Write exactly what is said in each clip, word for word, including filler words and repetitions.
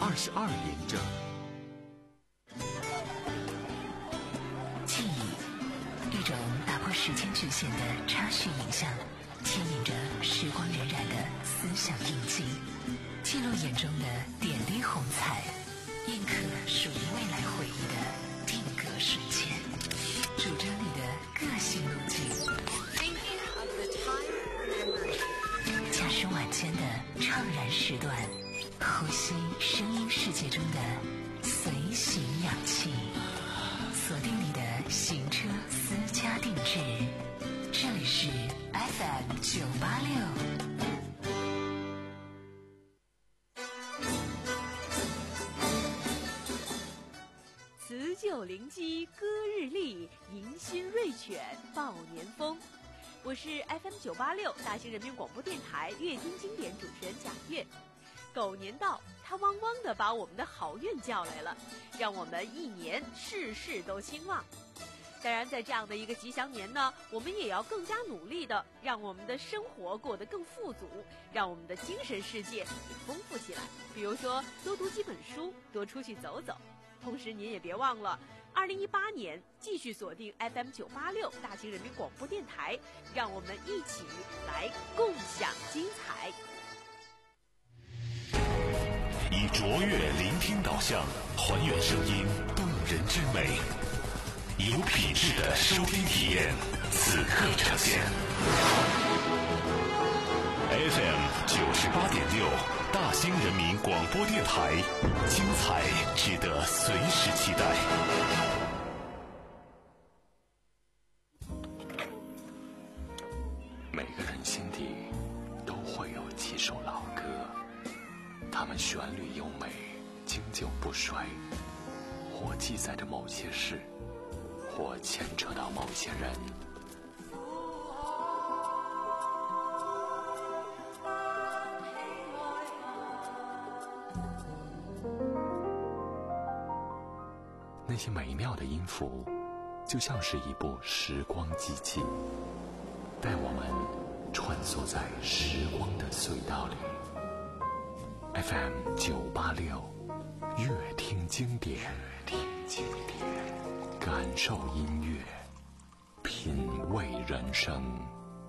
二十二点整。 记忆，一种打破时间局限的插叙影像，牵引着时光荏苒的思想印记，记录眼中的点滴红彩，印刻属于未来回忆的定格瞬间，主张你的个性路径。驾驶晚间的怅然时段，呼吸声音世界中的随行氧气，锁定你的行车私家定制，这里是 F M 九八六。 辞旧临机歌日丽，迎新瑞犬报年风。我是 F M 九八六大兴人民广播电台乐听经典主持人贾月。狗年到，它汪汪地把我们的好运叫来了，让我们一年事事都兴旺。当然在这样的一个吉祥年呢，我们也要更加努力的让我们的生活过得更富足，让我们的精神世界也丰富起来。比如说多读几本书，多出去走走。同时您也别忘了二零一八年继续锁定 F M 九八六大兴人民广播电台，让我们一起来共享精彩。 以卓越聆听导向，还原声音动人之美，有品质的收听体验，此刻呈现。F M 九十八点六，大兴人民广播电台，精彩值得随时期待。 每个人心底都会有几首老歌，它们旋律优美，经久不衰，或记载着某些事，或牵扯到某些人。那些美妙的音符，就像是一部时光机器，带我们穿梭在时光的隧道里。F M 九八六，乐听经典，乐听经典，感受音乐，品味人生。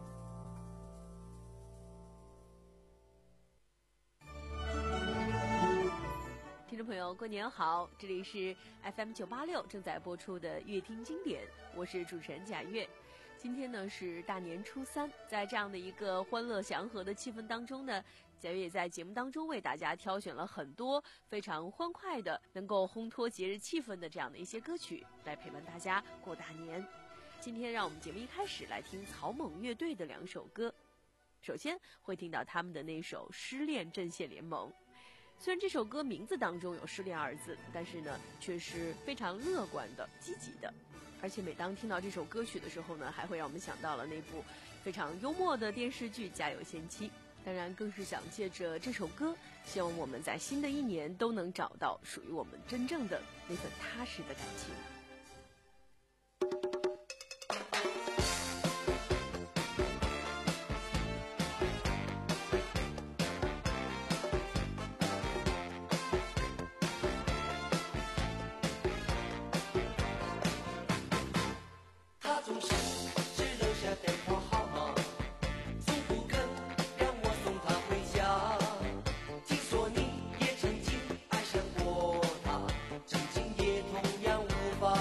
听众朋友，过年好！这里是 F M 九八六正在播出的乐听经典，我是主持人贾月。今天呢是大年初三，在这样的一个欢乐祥和的气氛当中呢，贾月也在节目当中为大家挑选了很多非常欢快的，能够烘托节日气氛的这样的一些歌曲，来陪伴大家过大年。今天让我们节目一开始来听草蜢乐队的两首歌。首先会听到他们的那首《失恋阵线联盟》。虽然这首歌名字当中有失恋二字，但是呢却是非常乐观的、积极的。而且每当听到这首歌曲的时候呢，还会让我们想到了那部非常幽默的电视剧《家有仙妻》。当然更是想借着这首歌，希望我们在新的一年都能找到属于我们真正的那份踏实的感情。 听说你也曾经爱上过他，曾经也同样无法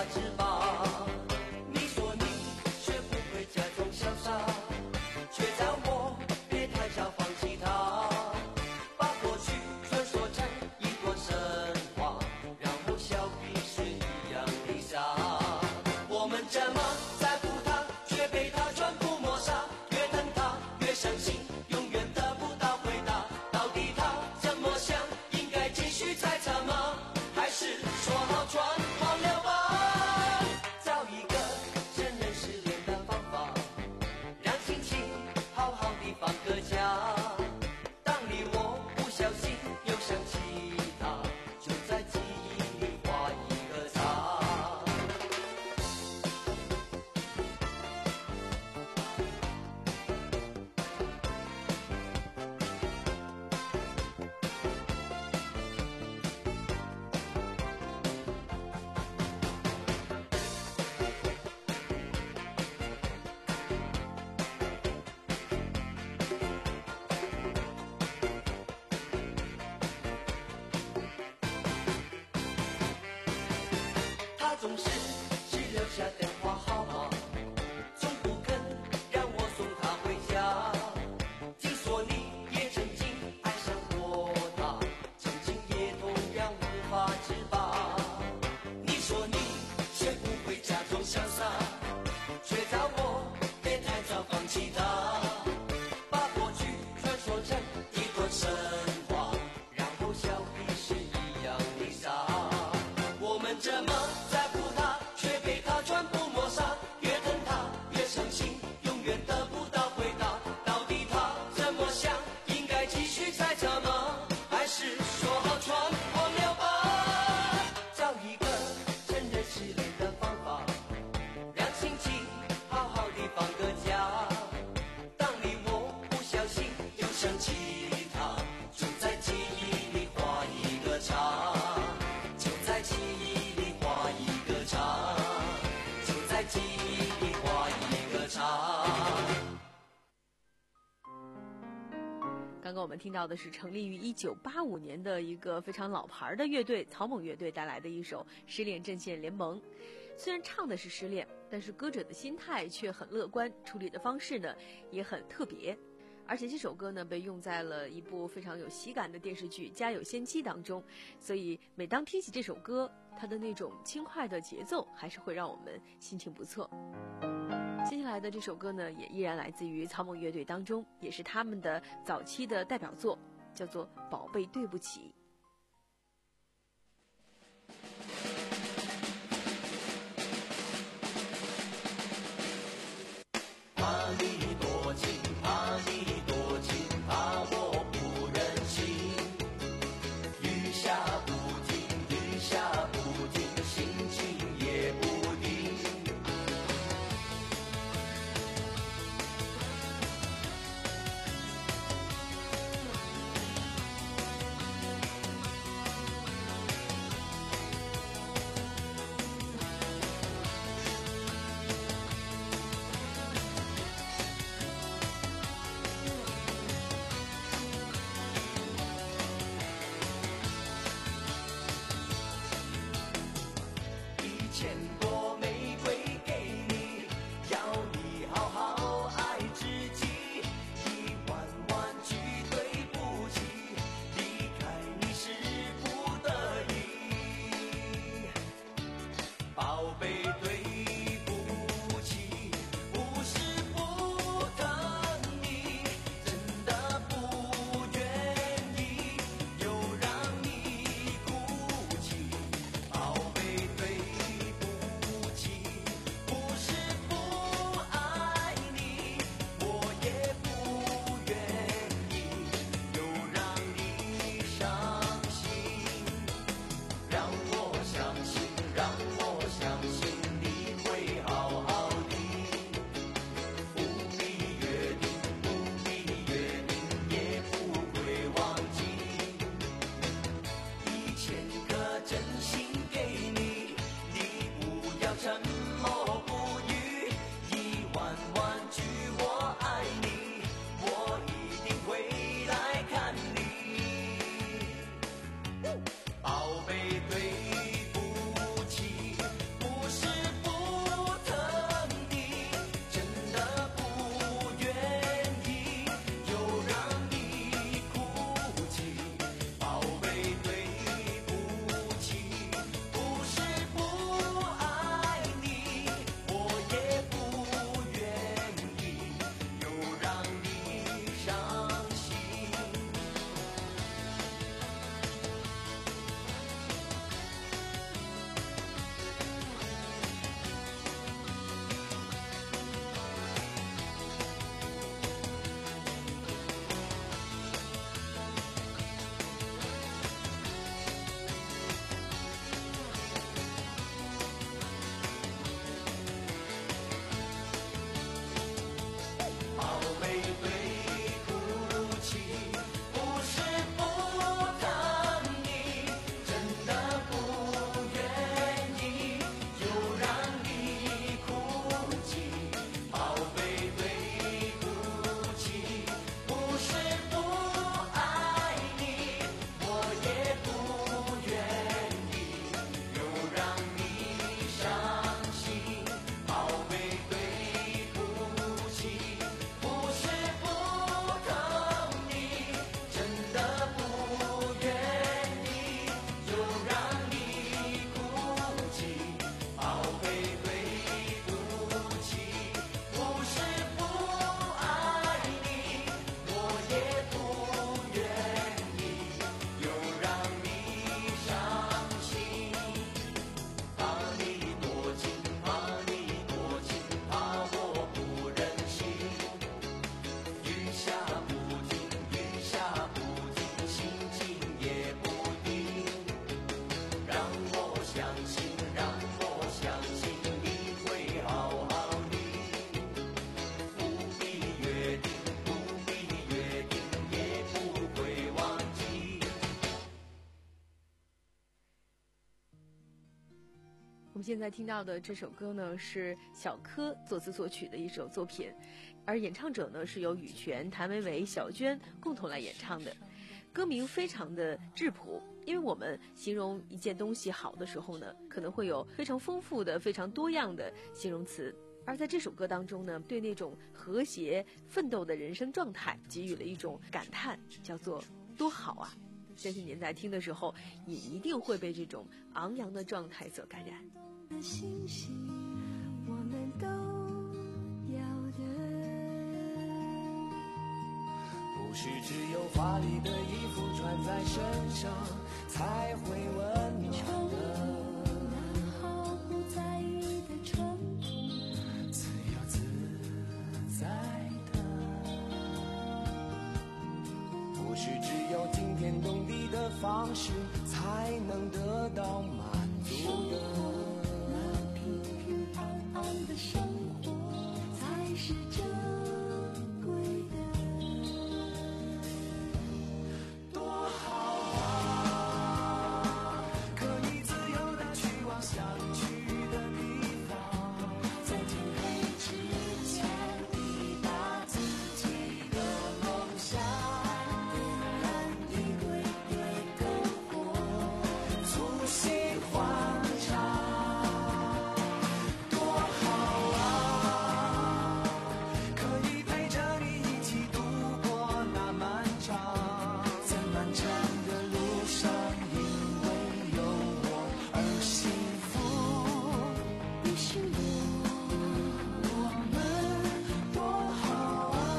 总是只留下电话号码，从不肯让我送她回家。听说你也曾经爱上过她，曾经也同样无法自拔。你说你学不会假装潇洒，却叫我别太早放弃她，把过去传说成一段神话，然后笑彼是一样的傻。我们这么在乎他，却被他全部抹杀，越疼他越伤心，永远得不到回答。到底他怎么想？应该继续猜测吗？还是说好全忘了吧？找一个承认失恋的方法，让心情好好的放个假。当你我不小心又想起他，就在记忆里画一个叉，就在记忆里画一个叉，就在记忆里画一个叉。 刚刚我们听到的是成立于一九八五年的一个非常老牌的乐队草蜢乐队带来的一首《失恋阵线联盟》。虽然唱的是失恋，但是歌者的心态却很乐观，处理的方式呢也很特别。而且这首歌呢被用在了一部非常有喜感的电视剧《家有仙妻》当中，所以每当听起这首歌，它的那种轻快的节奏还是会让我们心情不错。接下来的这首歌呢也依然来自于草蜢乐队当中，也是他们的早期的代表作，叫做《宝贝对不起》。 怕你多情，怕你多情，怕我不忍心。雨下不停，雨下不停，心情也不定。 我们现在听到的这首歌呢，是小柯作词作曲的一首作品，而演唱者呢是由羽泉、谭维维、小娟共同来演唱的。歌名非常的质朴，因为我们形容一件东西好的时候呢，可能会有非常丰富的、非常多样的形容词。而在这首歌当中呢，对那种和谐奋斗的人生状态给予了一种感叹，叫做多好啊！相信您在听的时候也一定会被这种昂扬的状态所感染。 星星我们都要的， 不是只有华丽的衣服穿在身上才会温暖的， 毫不在意的淳朴， 自由自在的，不是只有惊天动地的方式才能得到满足的， 平平安安的生活才是珍贵的。 多好啊，可以自由地去往想去的地方， 在天黑之前抵达自己的梦想，点燃一堆堆篝火， 促膝欢唱。多好啊，可以陪着你一起度过那漫长， 在漫长的路上，因为有我而幸福。你是我，我们多好啊。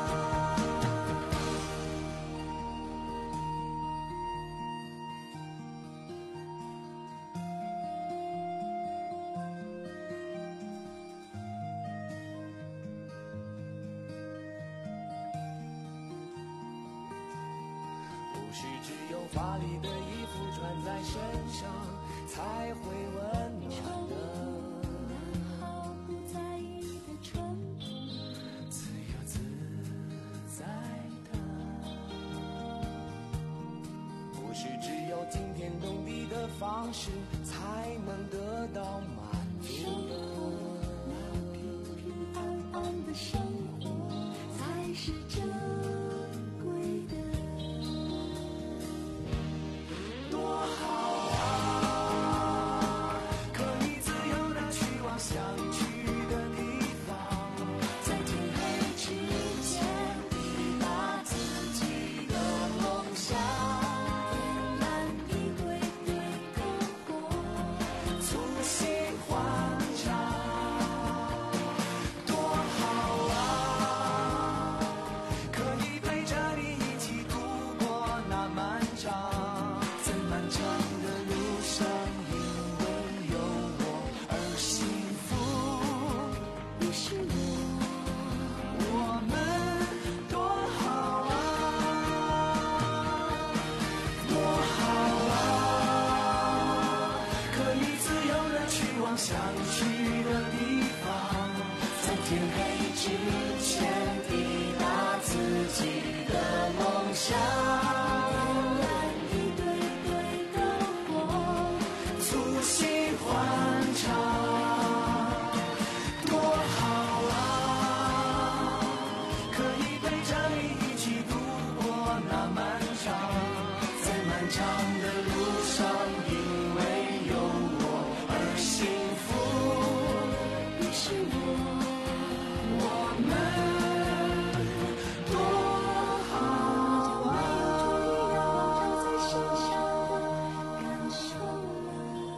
不是只有华丽的衣服穿在身上才会温暖的， 毫不在意的淳朴， 自由自在的，不是只有惊天动地的方式才能得到满足的， 平平安安的生活才是珍贵的。 多好啊，可以自由地去往想去的地方， 在天黑之前抵达自己的梦想，点燃一堆堆篝火， 促膝欢唱。多好啊，可以陪着你一起度过那漫长， 在漫长的路上，因为有我而幸福。你是我， 我们多好啊，多好啊，可以自由地去往想去的地方， 在天黑之前抵达自己的梦想，点燃一堆堆篝火， 促膝欢唱。多好啊，可以陪着你一起度过那漫长， 在漫长的路上，因为有我而幸福。你是我， 我们多好啊。 在身上的感受了。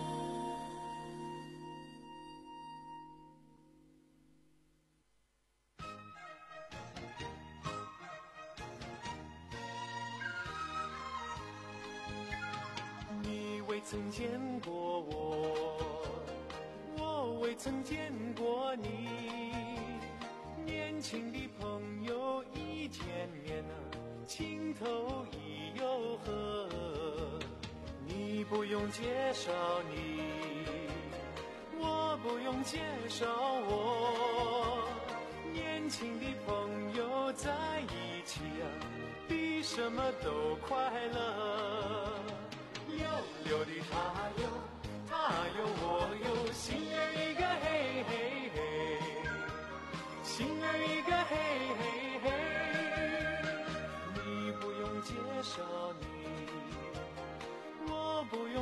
你未曾见过我，我未曾见过你。年轻的朋友一见面啊，情投意又合。你不用介绍你，我不用介绍我。年轻的朋友在一起啊，比什么都快乐。溜溜的他有，他有我有，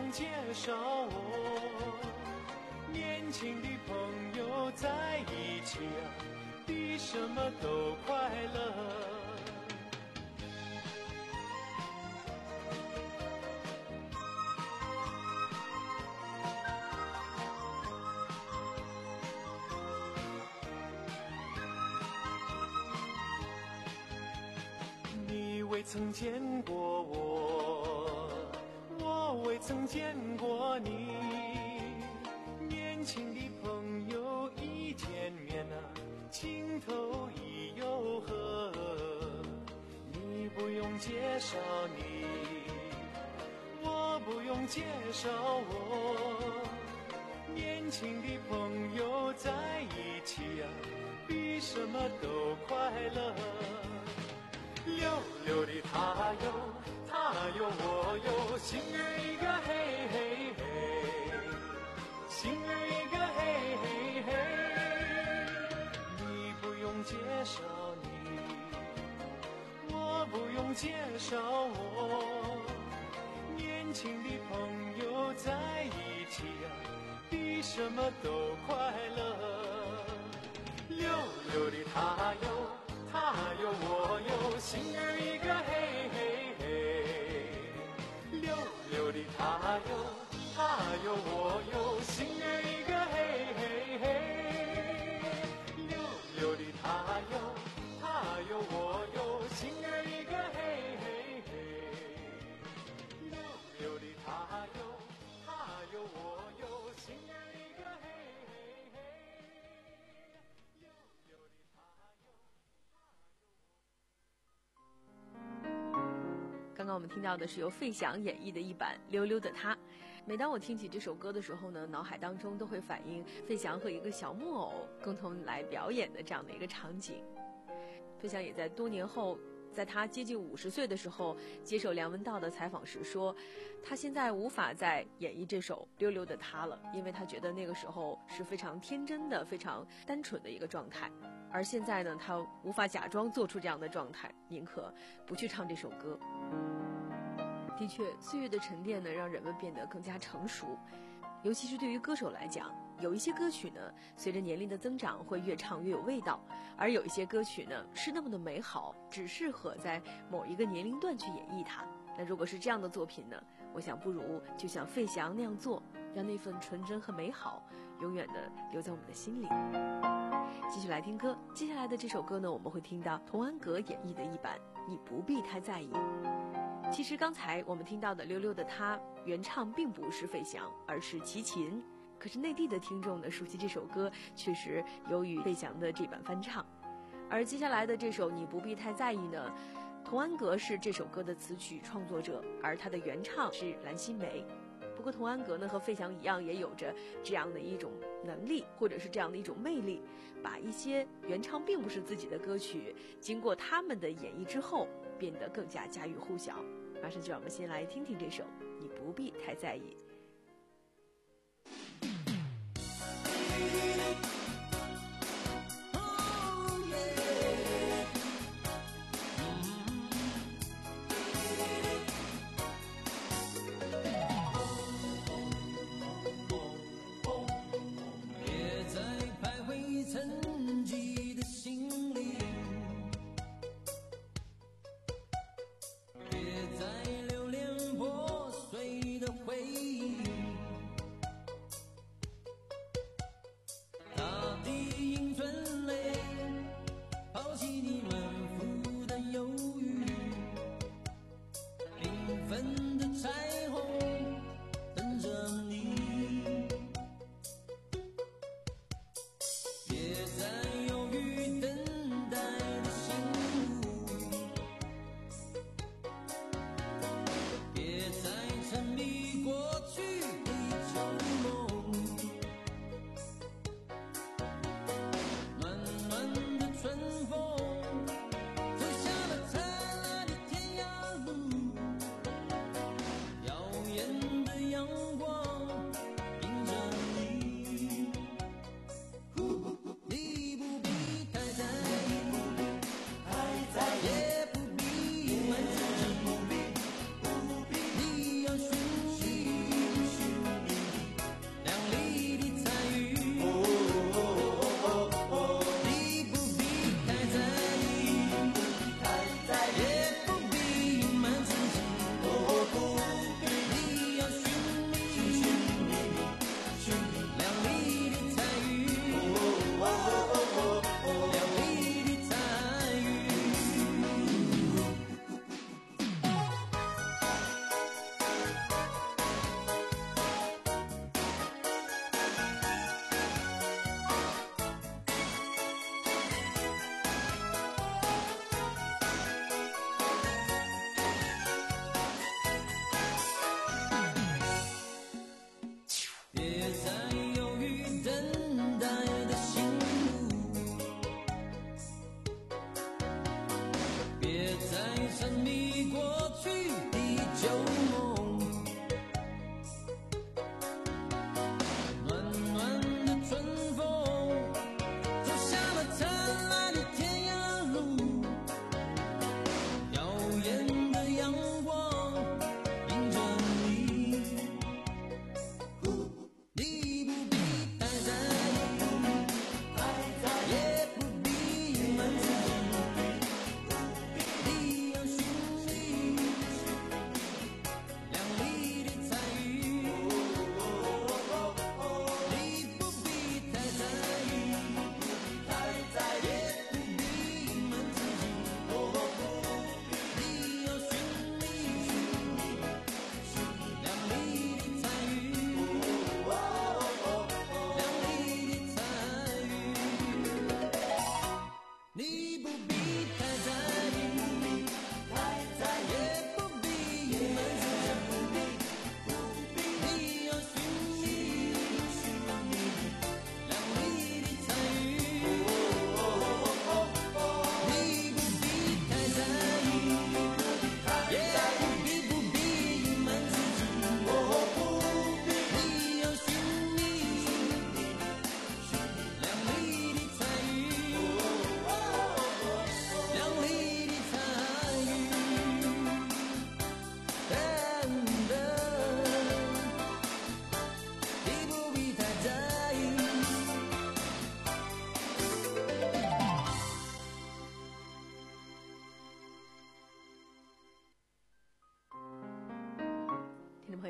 用介绍我，年轻的朋友在一起啊，比什么都快乐。你未曾见过我，我未曾见过你。年轻的朋友一见面啊，情投意又合。你不用介绍你，我不用介绍我。年轻的朋友在一起啊，比什么都快乐。溜溜的他哟，他哟我哟，心儿一个嘿嘿嘿，心儿一个嘿嘿嘿。你不用介绍你，我不用介绍我。年轻的朋友在一起啊，比什么都快乐。溜溜的他哟，他哟我哟，心儿一个嘿嘿嘿。溜溜的他哟，他哟我哟，心儿一个嘿嘿嘿。溜溜的他哟，他哟我哟，心儿一个嘿嘿嘿。溜溜的他哟，他哟我哟，心儿一个嘿嘿嘿。溜溜的他哟。 刚刚我们听到的是由费翔演绎的一版《溜溜的他》。每当我听起这首歌的时候呢，脑海当中都会反映费翔和一个小木偶共同来表演的这样的一个场景。费翔也在多年后，在他接近五十岁的时候，接受梁文道的采访时说，他现在无法再演绎这首《溜溜的他》了，因为他觉得那个时候是非常天真的、非常单纯的一个状态。而现在呢，他无法假装做出这样的状态，宁可不去唱这首歌。的确，岁月的沉淀呢，让人们变得更加成熟，尤其是对于歌手来讲，有一些歌曲呢，随着年龄的增长会越唱越有味道，而有一些歌曲呢，是那么的美好，只适合在某一个年龄段去演绎它。那如果是这样的作品呢，我想不如就像费翔那样做，让那份纯真和美好永远的留在我们的心里。继续来听歌，接下来的这首歌呢，我们会听到童安格演绎的一版《你不必太在意》。其实刚才我们听到的《溜溜的他》原唱并不是费翔，而是齐秦。可是内地的听众呢，熟悉这首歌确实由于费翔的这版翻唱。而接下来的这首《你不必太在意》呢，童安格是这首歌的词曲创作者，而他的原唱是蓝心湄。不过童安格呢和费翔一样，也有着这样的一种能力，或者是这样的一种魅力，把一些原唱并不是自己的歌曲，经过他们的演绎之后，变得更加家喻户晓。马上就让我们先来听听这首《你不必太在意》。 别再沉迷过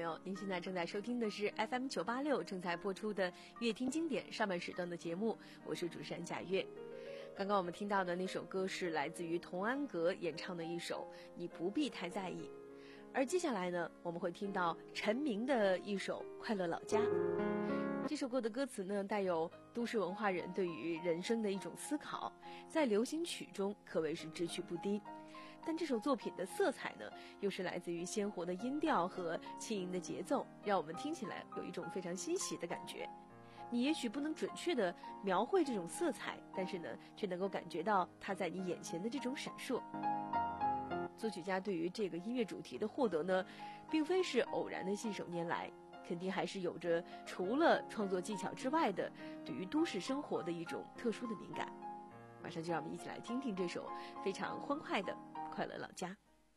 友，您现在正在收听的是 F M 九八六正在播出的乐听经典上半时段的节目，我是主持人贾月。刚刚我们听到的那首歌是来自于童安格演唱的一首《你不必太在意》，而接下来呢，我们会听到陈明的一首《快乐老家》。这首歌的歌词呢，带有都市文化人对于人生的一种思考，在流行曲中可谓是只曲不低。但这首作品的色彩呢，又是来自于鲜活的音调和轻盈的节奏，让我们听起来有一种非常欣喜的感觉。你也许不能准确地描绘这种色彩，但是呢，却能够感觉到它在你眼前的这种闪烁。作曲家对于这个音乐主题的获得呢，并非是偶然的信手拈来，肯定还是有着除了创作技巧之外的对于都市生活的一种特殊的敏感。马上就让我们一起来听听这首非常欢快的《快乐老家》。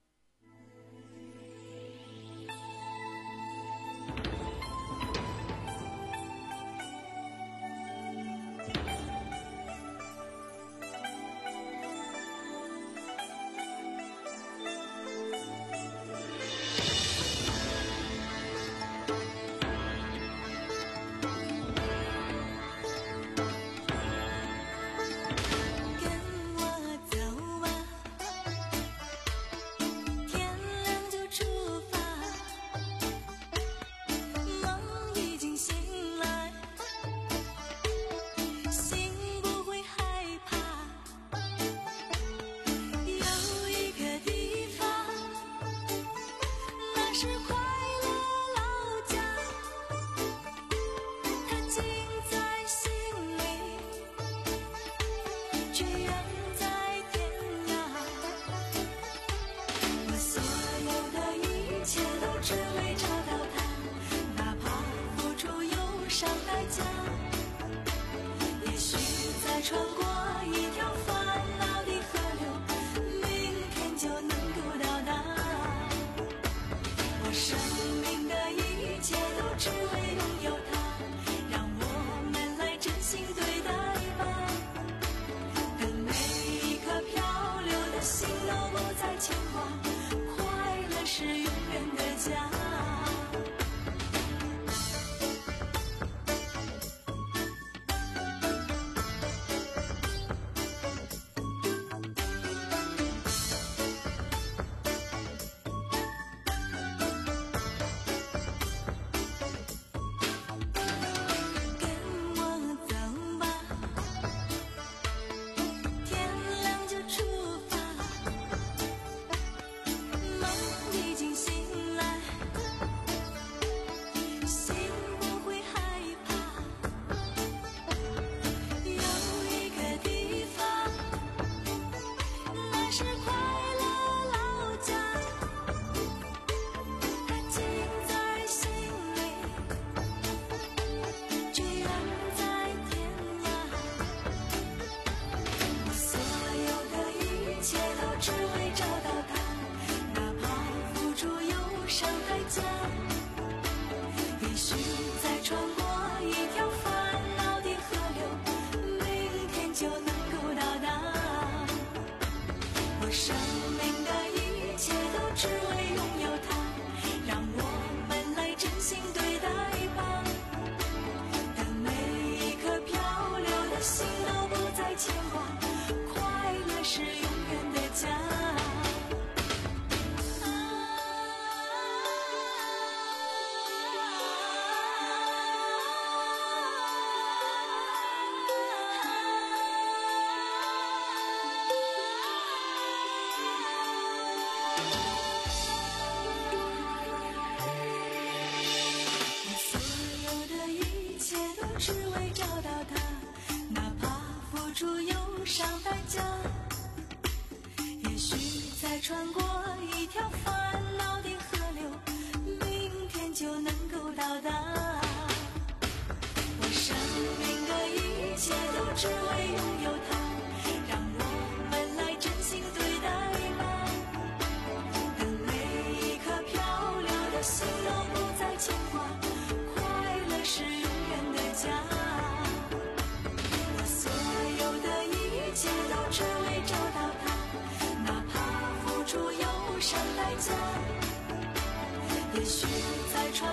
穿过一条烦恼的河流，明天就能够到达。我生命的一切都只为拥有它，让我们来真心对待吧。等每一颗漂流的心都不再牵挂，快乐是永远的家。我所有的一切都只为找到它，哪怕付出忧伤代价，也许在穿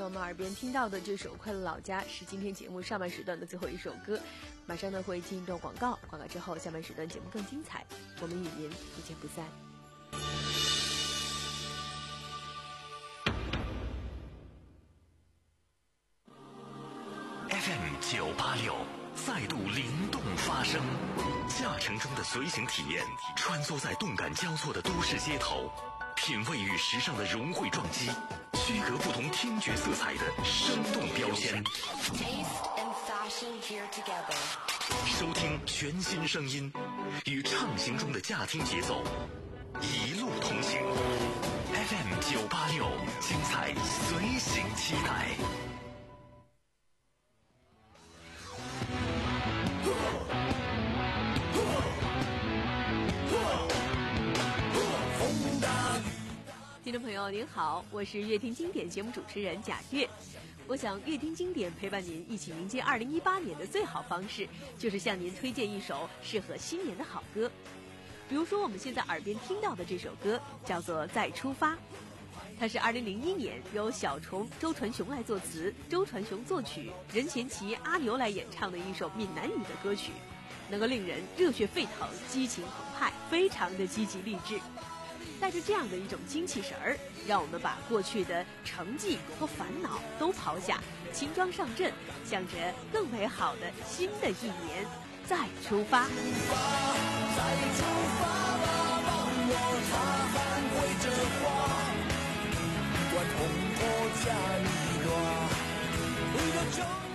友们耳边听到的这首《快乐老家》是今天节目上半时段的最后一首歌，马上呢会进一段广告，广告之后下半时段节目更精彩，我们与您不见不散。 F M 九八六再度灵动发声，驾乘中的随行体验，穿梭在动感交错的都市街头，品味与时尚的融汇撞击，区隔不同听觉色彩的生动标签。收听全新声音，与畅行中的驾听节奏，一路同行。F M 九八六，精彩随行期待。 听众朋友您好，我是乐听经典节目主持人贾月。我想乐听经典陪伴您一起迎接二零一八年的最好方式，就是向您推荐一首适合新年的好歌。比如说我们现在耳边听到的这首歌叫做《再出发》，它是二零零一年由小虫、周传雄来作词，周传雄作曲，任贤齐、阿牛来演唱的一首闽南语的歌曲，能够令人热血沸腾、激情澎湃，非常的积极励志。带着这样的一种精气神儿，让我们把过去的成绩和烦恼都抛下，轻装上阵，向着更美好的新的一年再出发。 再出发吧，帮我擦汗挥着花，管红火加你暖，为了将来。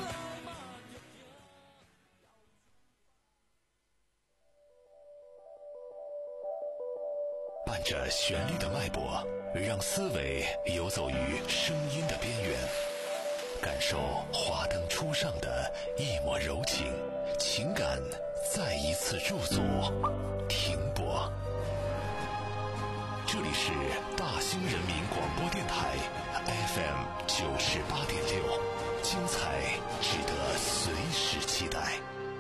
伴着旋律的脉搏，让思维游走于声音的边缘，感受华灯初上的一抹柔情，情感再一次驻足停泊。这里是大兴人民广播电台 F M 九十八点六，精彩值得随时期待。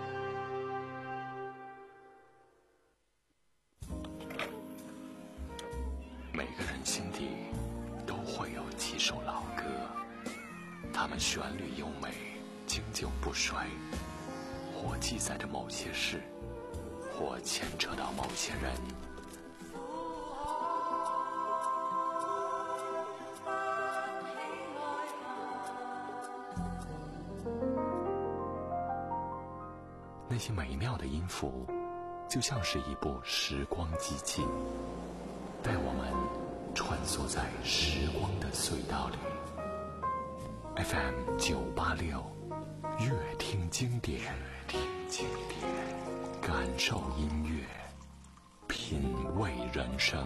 每个人心底都会有几首老歌，它们旋律优美，经久不衰，或记载着某些事，或牵扯到某些人。那些美妙的音符，就像是一部时光机器，带我们穿梭在时光的隧道里。F M 九八六，乐听经典，乐听经典，感受音乐，品味人生。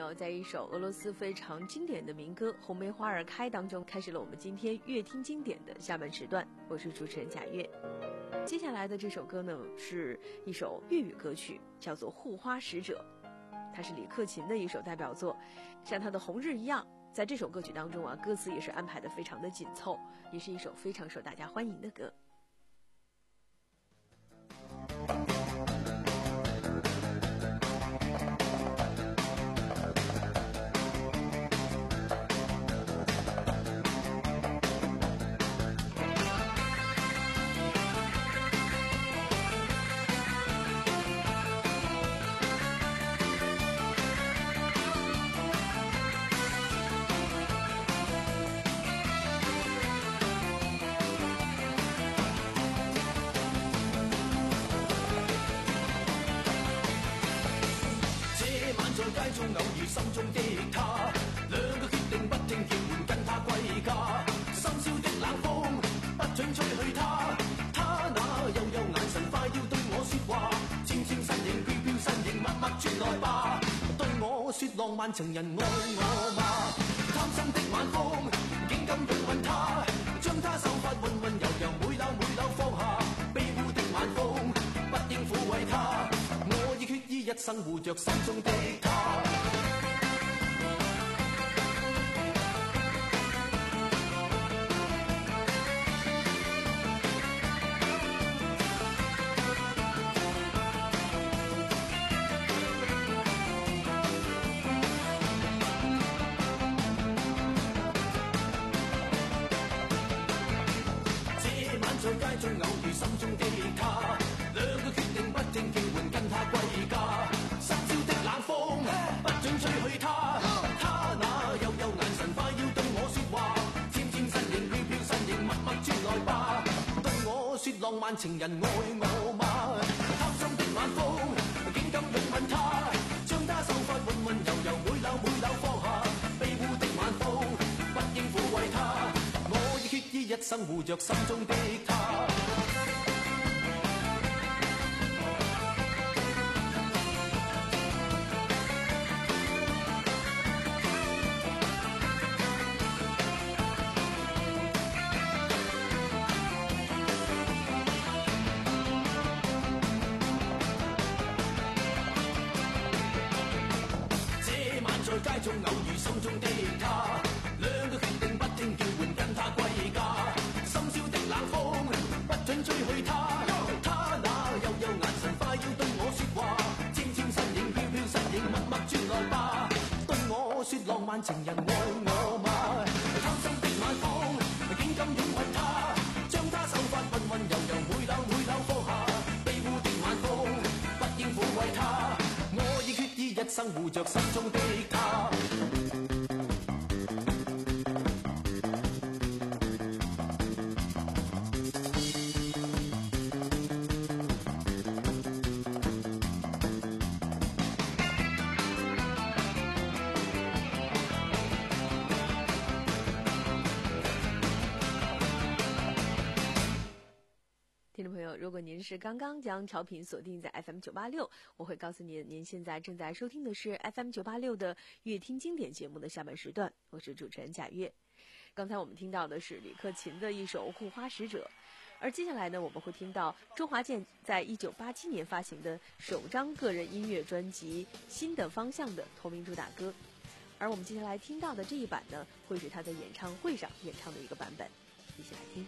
呢，在一首俄罗斯非常经典的民歌《红梅花儿开》当中，开始了我们今天乐听经典的下半时段。我是主持人贾月。接下来的这首歌呢，是一首粤语歌曲，叫做《护花使者》，它是李克勤的一首代表作。像他的《红日》一样，在这首歌曲当中啊，歌词也是安排的非常的紧凑，也是一首非常受大家欢迎的歌。 中偶遇心中的他，兩個決定不聽叫喚跟他歸家。深宵的冷風不准吹去他，他那幽幽眼神快要對我說話，纖纖身影飄飄身影默默轉來吧，對我說浪漫情人愛我嗎？貪心的晚風竟敢擁吻他，將他秀髮溫溫柔柔每縷每縷放下，卑污的晚風不應撫慰他，我已決意一生護着心中的他。在街中偶遇心中的他，兩個決定不聽叫喚跟他歸家。深宵的冷風不准吹去他，他那幽幽眼神快要對我說話，纖纖身影飄飄身影默默轉來吧，對我說浪漫情人愛我嗎？貪心的晚風竟敢擁吻他，將他秀髮溫溫柔柔每縷每縷放下，卑污的晚風不應撫慰他，我已決意一生護着心中的他。在街中偶遇心中的他，兩個決定不聽叫喚跟他歸家。深宵的冷風不准吹去他，他那幽幽眼神快要對我說話，纖纖身影飄飄身影默默轉來吧，對我說浪漫情人愛我嗎？貪心的晚風竟敢擁吻他，將他秀髮溫溫柔柔每縷每縷放下，卑污的晚風不應撫慰他，我已決意一生護着心中的他。 听众朋友，如果您是刚刚将调频锁定在 F M 九八六，我会告诉您，您现在正在收听的是 F M 九八六的乐听经典节目的下半时段，我是主持人贾月。刚才我们听到的是李克勤的一首《护花使者》，而接下来呢，我们会听到周华健在一九八七年发行的首张个人音乐专辑《新的方向》的同名主打歌，而我们接下来听到的这一版呢，会是他在演唱会上演唱的一个版本，一起来听。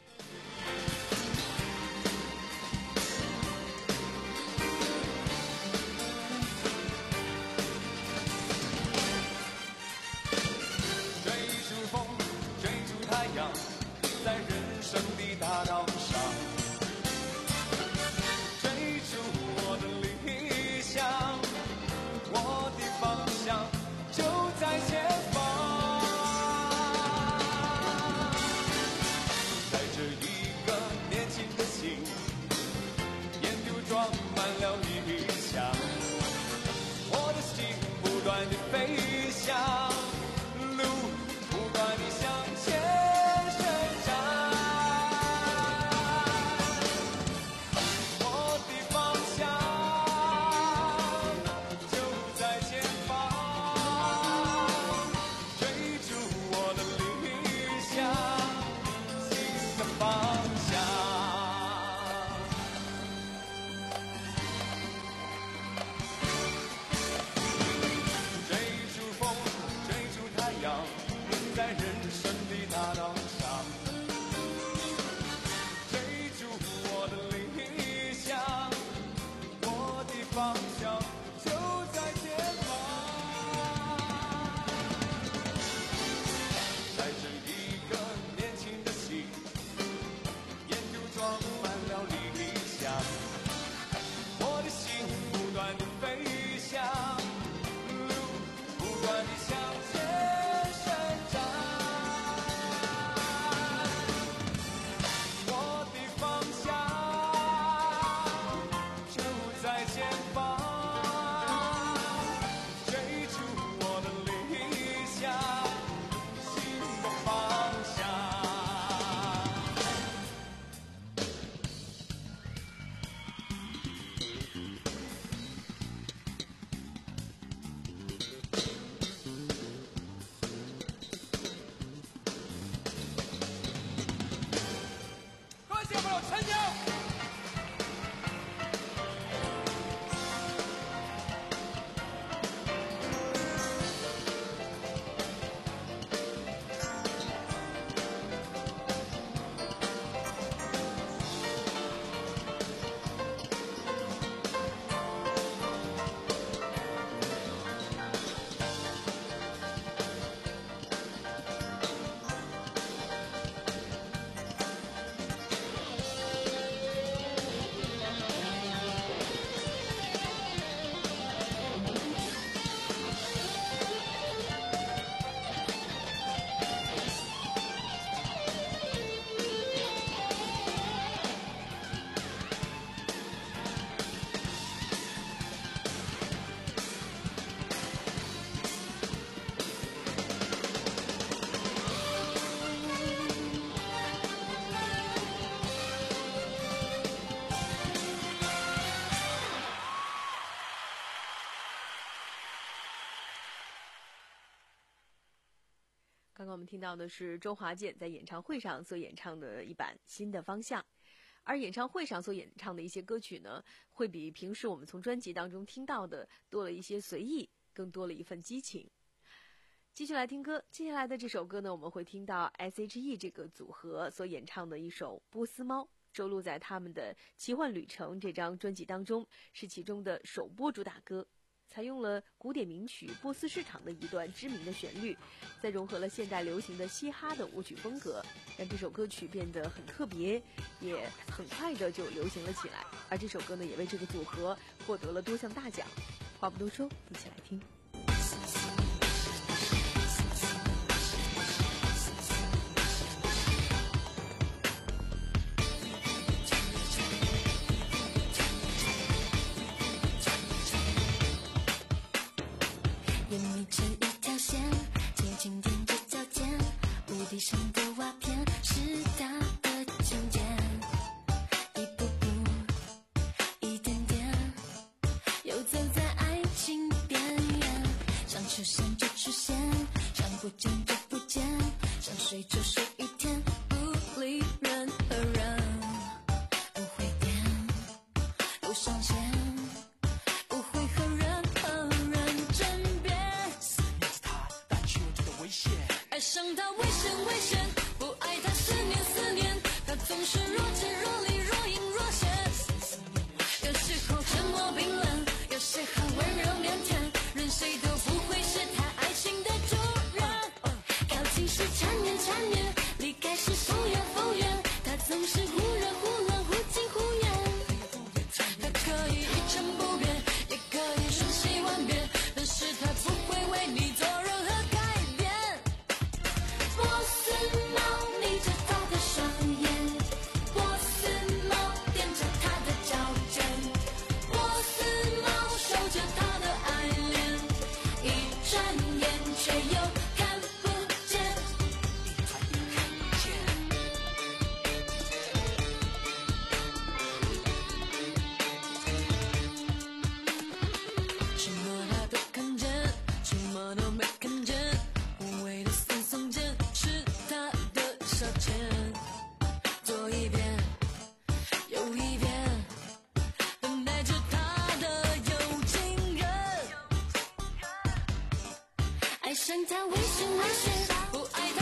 在人生的大道上，追逐我的理想，我的方向就在前方。带着一个年轻的心，沿途装满了理想，我的心不断地飞翔，路不断地向前。 在人生的大道上，追逐我的理想，我的方向就在前方。带着一个年轻的心，眼中装满了理想，我的心不断地飞翔，路不断地向前伸展，我的方向就在前方，追逐我的理想，新的方向。各位小朋友，陈牛。 刚刚我们听到的是周华健在演唱会上所演唱的一版《新的方向》，而演唱会上所演唱的一些歌曲呢，会比平时我们从专辑当中听到的多了一些随意，更多了一份激情。继续来听歌，接下来的这首歌呢，我们会听到 S H E 这个组合所演唱的一首《波斯猫》，收录在他们的《奇幻旅程》这张专辑当中，是其中的首播主打歌。采用了古典名曲《波斯市场》的一段知名的旋律，再融合了现代流行的嘻哈的舞曲风格，让这首歌曲变得很特别，也很快的就流行了起来。而这首歌呢，也为这个组合获得了多项大奖。话不多说，一起来听。 眼眯成一条线，轻轻踮着脚尖，屋顶上的瓦片是他的琴键，一步步，一点点，游走在爱情边缘，想出现就出现，想不见就不见，想睡就睡一天，不理任何人，不会变，不上线。爱上他危险危险，不爱他思念思念，他总是若即若离若隐若现，有时候沉默冰冷，有时候温柔腼腆，任谁都不会是他爱情的主人。靠近时缠绵缠绵，离开时风远风远，他总是忽热忽冷忽近忽远，他可以一成不变，也可以瞬息万变，但是他不会为你做任何改变。波斯猫眯着他的双眼，波斯猫踮着他的脚尖，波斯猫守着他的爱恋，一转眼却又看不见。什么他都看见，什么都没看见，无谓的耸耸肩是他的消遣，左一遍右一遍，等待着他的有情人。爱上他危险危险，不爱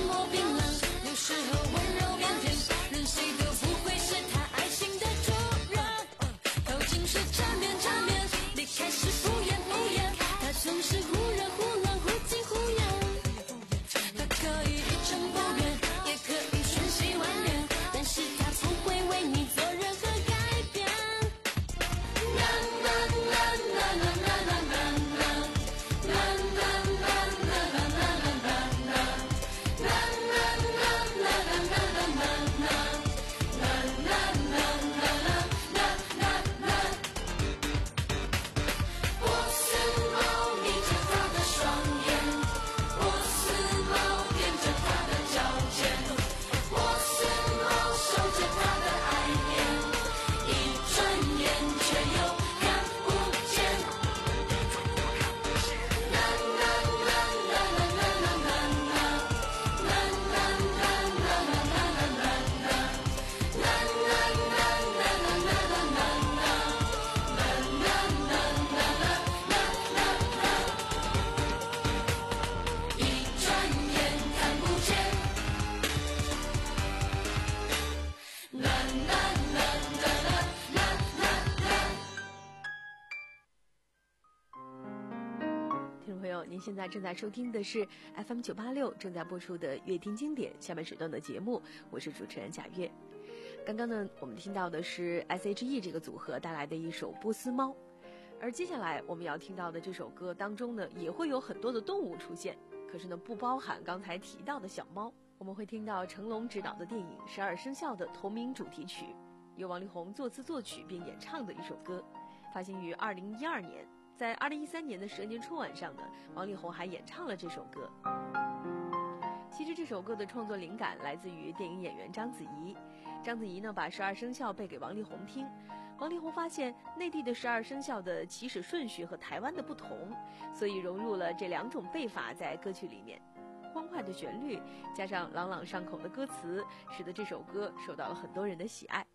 默冰冷，有时候温柔腼腆，任谁都不会是他爱情的主人。靠近时缠绵缠绵，离开时敷衍敷衍，他总是忽热忽冷，忽近忽远。他可以一成不变，也可以瞬息万变，但是他不会为你做任何改变。啦啦啦啦啦啦啦啦啦啦啦啦啦啦啦啦啦，啦啦啦啦啦啦啦啦啦，啦啦啦啦啦啦啦。波斯猫眯着它的双眼，波斯猫踮着它的脚尖，波斯猫守着它的爱恋，一转眼却又看不见。啦啦啦啦啦啦啦啦啦，啦啦啦啦啦啦啦啦啦，啦啦啦啦啦啦啦啦，啦啦啦啦啦啦啦，一转眼看不见。啦啦啦啦啦啦啦啦。 听众朋友，您现在正在收听的是 F M 九八六正在播出的乐听经典下半时段的节目，我是主持人贾月。刚刚呢，我们听到的是 S H E 这个组合带来的一首《波斯猫》，而接下来我们要听到的这首歌当中呢，也会有很多的动物出现，可是呢，不包含刚才提到的小猫。我们会听到成龙执导的电影《十二生肖》的同名主题曲，由王力宏作词作曲并演唱的一首歌，发行于二零一二年。在二零一三年的蛇年春晚上呢，王力宏还演唱了这首歌。其实这首歌的创作灵感来自于电影演员章子怡。章子怡呢把十二生肖背给王力宏听，王力宏发现内地的十二生肖的起始顺序和台湾的不同，所以融入了这两种背法在歌曲里面。欢快的旋律加上朗朗上口的歌词，使得这首歌受到了很多人的喜爱。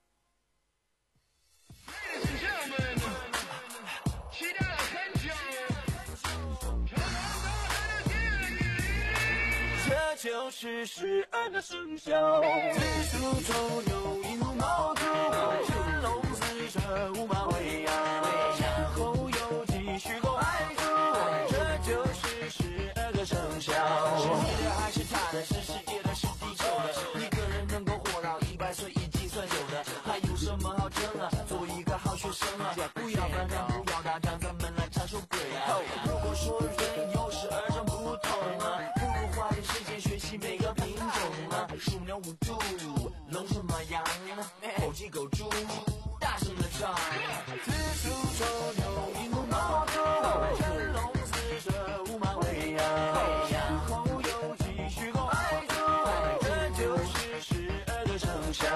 这就是十二个生肖，子鼠丑牛寅虎卯兔，辰龙巳蛇午马未羊，然后有鸡戌狗亥猪，这就是十二个生肖。是你的还是他的？是世界的，是地球的？一个人能够活到一百岁已经算有的，还有什么好争啊？做一个好学生啊，不要反战，不要打仗，咱们来唱首歌啊。如果说人有十二种不同啊，不如花点时间学习每个品种啊。鼠牛虎兔，龙蛇马羊，猴鸡狗猪，大声的唱。子鼠丑牛寅虎卯兔，辰龙巳蛇午马未羊，然后有鸡戌狗亥猪，这就是十二个生肖。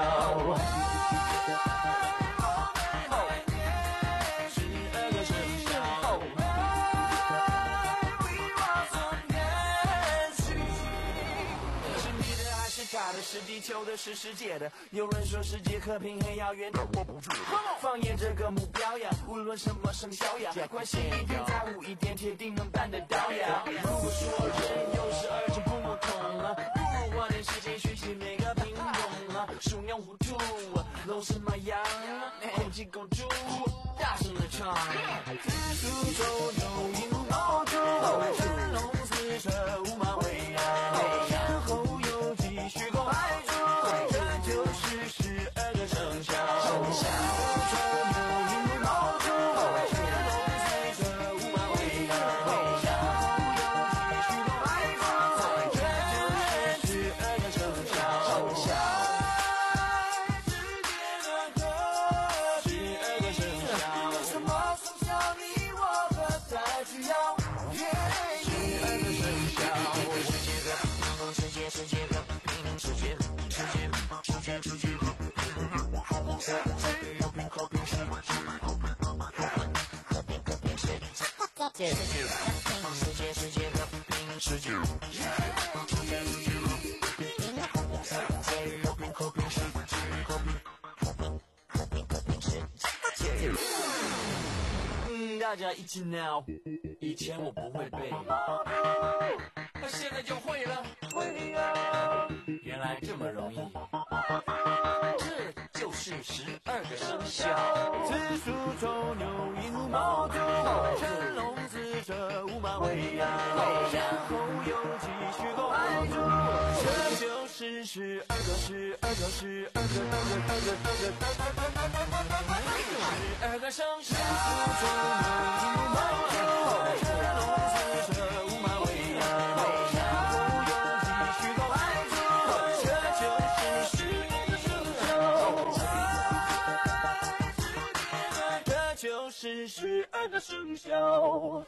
是地球的，是世界的。有人说世界和平很遥远，握不住。放眼这个目标呀，无论什么生肖呀，关心一点，在乎一点，铁定能办得到呀。如果说人有十二种不同啊，不如花点时间学习每个品种啊。鼠牛虎兔，龙蛇马羊，猴鸡狗猪，大声的唱。子鼠丑牛寅虎卯兔，辰龙巳蛇午马未羊，然后有鸡戌狗亥猪，这就是十二个生肖。子鼠丑牛寅虎卯兔，辰龙巳蛇午马未羊，然后有鸡戌狗亥猪，这就是十二个生肖。世界的歌，十二个生肖，什么生肖你我可才需要？十二个生肖，世界的，世界世界的，世界世界世界世界的，和平和平是世界世界世界和平世界，和平和平是和平和平和平是。嗯，大家一起 now，以前我不会背。 现在就会了，会呀！原来这么容易，这就是十二个生肖。 子鼠丑牛寅虎卯兔，辰龙巳蛇午马未羊，然后有鸡戌狗亥猪，这就是十二个十二个十二个二个二个二个十二个生肖。 子鼠丑牛寅虎卯兔，辰龙巳蛇午马未羊，然后有鸡戌狗亥猪，这就是十二个生肖。这就是十二个生肖。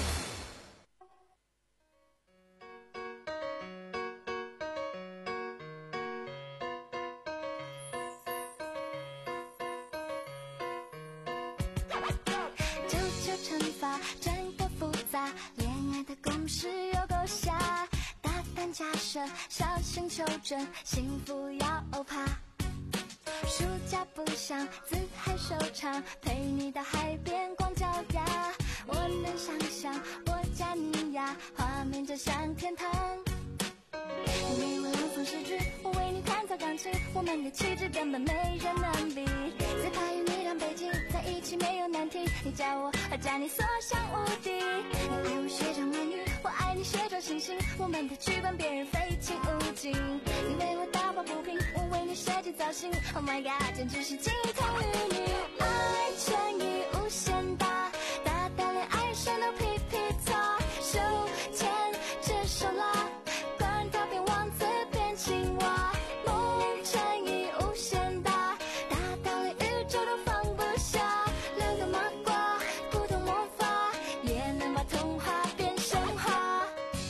九九乘法真够复杂，恋爱的公式有够瞎，大胆假设，小心求证，幸福要怕。暑假不想自嗨收场，陪你到海边光脚丫，我能想象我加你呀，画面就像天堂。你为我朗诵诗句，我为你弹奏钢琴，我们的气质根本没人能比。最怕与你让北京在一起没有难题，你叫我加你所向无敌。你爱我学长美女，我爱你学着星星，我们的剧本别人非亲勿近。你为我打抱不平，我为你设计造型， Oh my god， 简直是金童玉女。爱乘以无限大，大到连爱神都皮皮擦，手牵着手拉，关掉变王子变青蛙。梦乘以无限大，大到连宇宙都放不下，两个麻瓜不懂魔法，也能把童话变神话。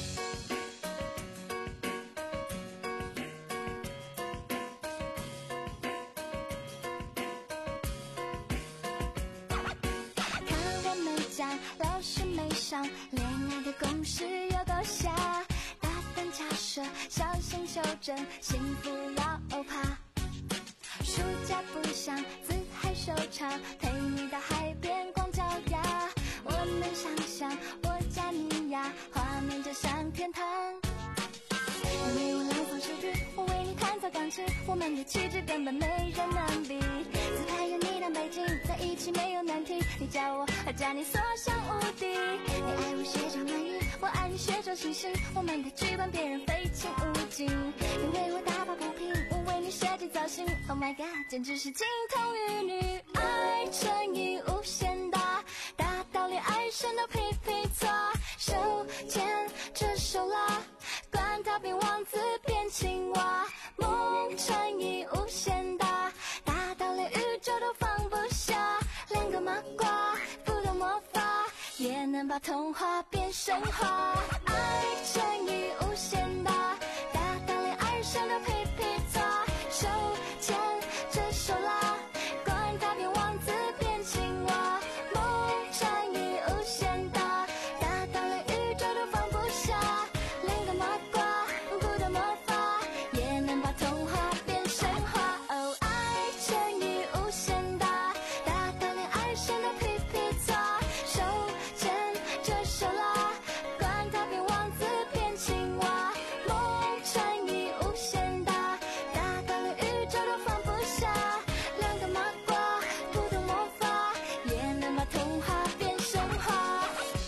看我没讲，老师没上，恋爱的公式有够瞎，大胆假设，小心求证，幸福要怕。暑假不想自嗨收场，陪你到海边光脚丫，我能想象我加你呀，画面就像天堂。你为我朗诵诗句，我为你弹奏钢琴，我们的气质根本没人能比。自拍有你南北京在一起没有难题，你叫我加你所向无敌。你爱我学长美语，我爱你学着星星，我们的剧本别人非亲勿近。你为我打抱不平，我为你设计造型， Oh my god， 简直是金童玉女。爱乘以无限大，大到连爱神都皮皮擦，手牵着手拉，关掉变王子变青蛙。梦乘以无限大，大到连宇宙都放不下，两个麻瓜不懂魔法，也能把童话变神话。爱乘以无限大，大到连爱神都皮皮擦，手牵着手拉，关掉变王子变青蛙。梦乘以无限大，大到连宇宙都放不下，两个麻瓜不懂魔法，也能把童话变神话。哦，爱乘以无限大，大到连爱神都皮皮擦，手牵着手拉，关掉变王子变青蛙。梦乘以无限大，大到连宇宙都放不下，两个麻瓜不懂魔法，也能把童话变神话。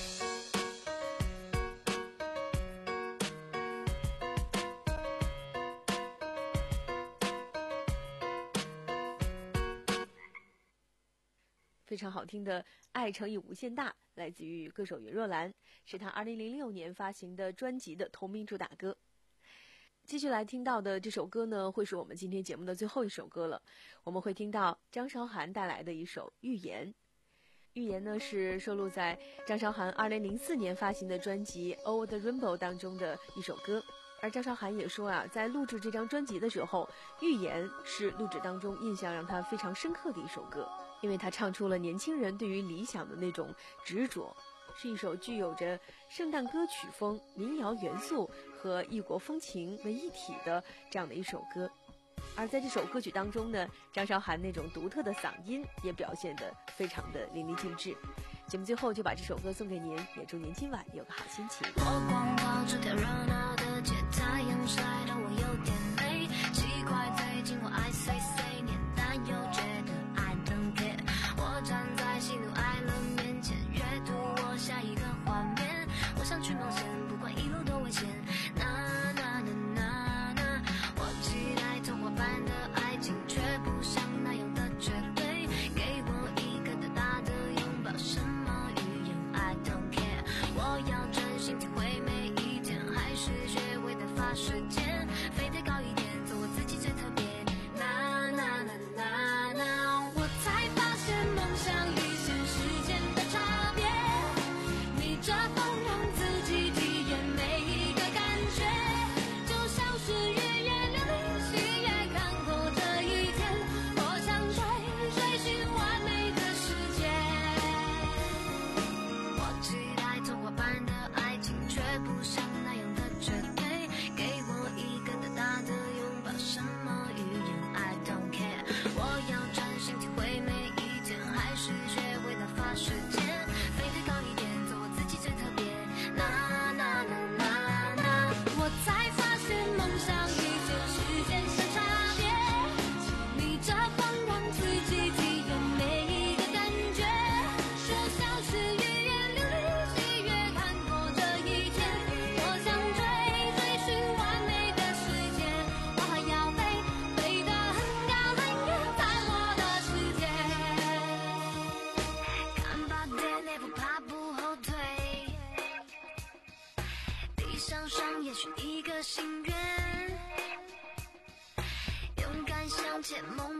非常好听的《爱乘以无限大》来自于歌手袁若兰，是她二零零六年发行的专辑的同名主打歌。继续来听到的这首歌呢，会是我们今天节目的最后一首歌了。我们会听到张韶涵带来的一首《预言》。《预言》呢是收录在张韶涵二零零四年发行的专辑《Over the Rainbow》当中的一首歌。而张韶涵也说啊，在录制这张专辑的时候，《预言》是录制当中印象让她非常深刻的一首歌。因为他唱出了年轻人对于理想的那种执着，是一首具有着圣诞歌曲风、民谣元素和异国风情为一体的这样的一首歌。而在这首歌曲当中呢，张韶涵那种独特的嗓音也表现得非常的淋漓尽致。 节目最后就把这首歌送给您，也祝您今晚有个好心情。 我逛到这条热闹的街，太阳晒得我有点累，奇怪最近我爱碎碎念，但又觉得 I don't care。 我站在喜怒哀乐面前，阅读我下一个画面，我想去冒险，不管一路多危险。那那那那那，我期待童话般的爱情，却不像那样的绝对，给我一个大大的拥抱，什么语言 I don't care。 我要专心体会每一天，还是学会打发时间，飞得高一点，做我自己最特别。那那那那那，我才发现梦想与现实间的差别，逆着风让自己体验每一个感觉，就像是越野流离喜悦看过这一天，我想追追寻完美的世界。我期待童话般的爱情，却不像那样的绝对，给我一个大大的拥抱，什么语言 I don't care。 我要专心体会每一天，还是学会打发时间，飞得高一点，做我自己最特别。那那那那那，我才发现梦想与现实间的差别，逆着风让自己体验每一个感觉，就像是越野流离喜悦看过这一天，我想追追寻完美的世界，我还要飞飞得很高很远，在我的世界。看吧，爹，那不怕不后退，闭上双眼许一个心愿，勇敢向前，梦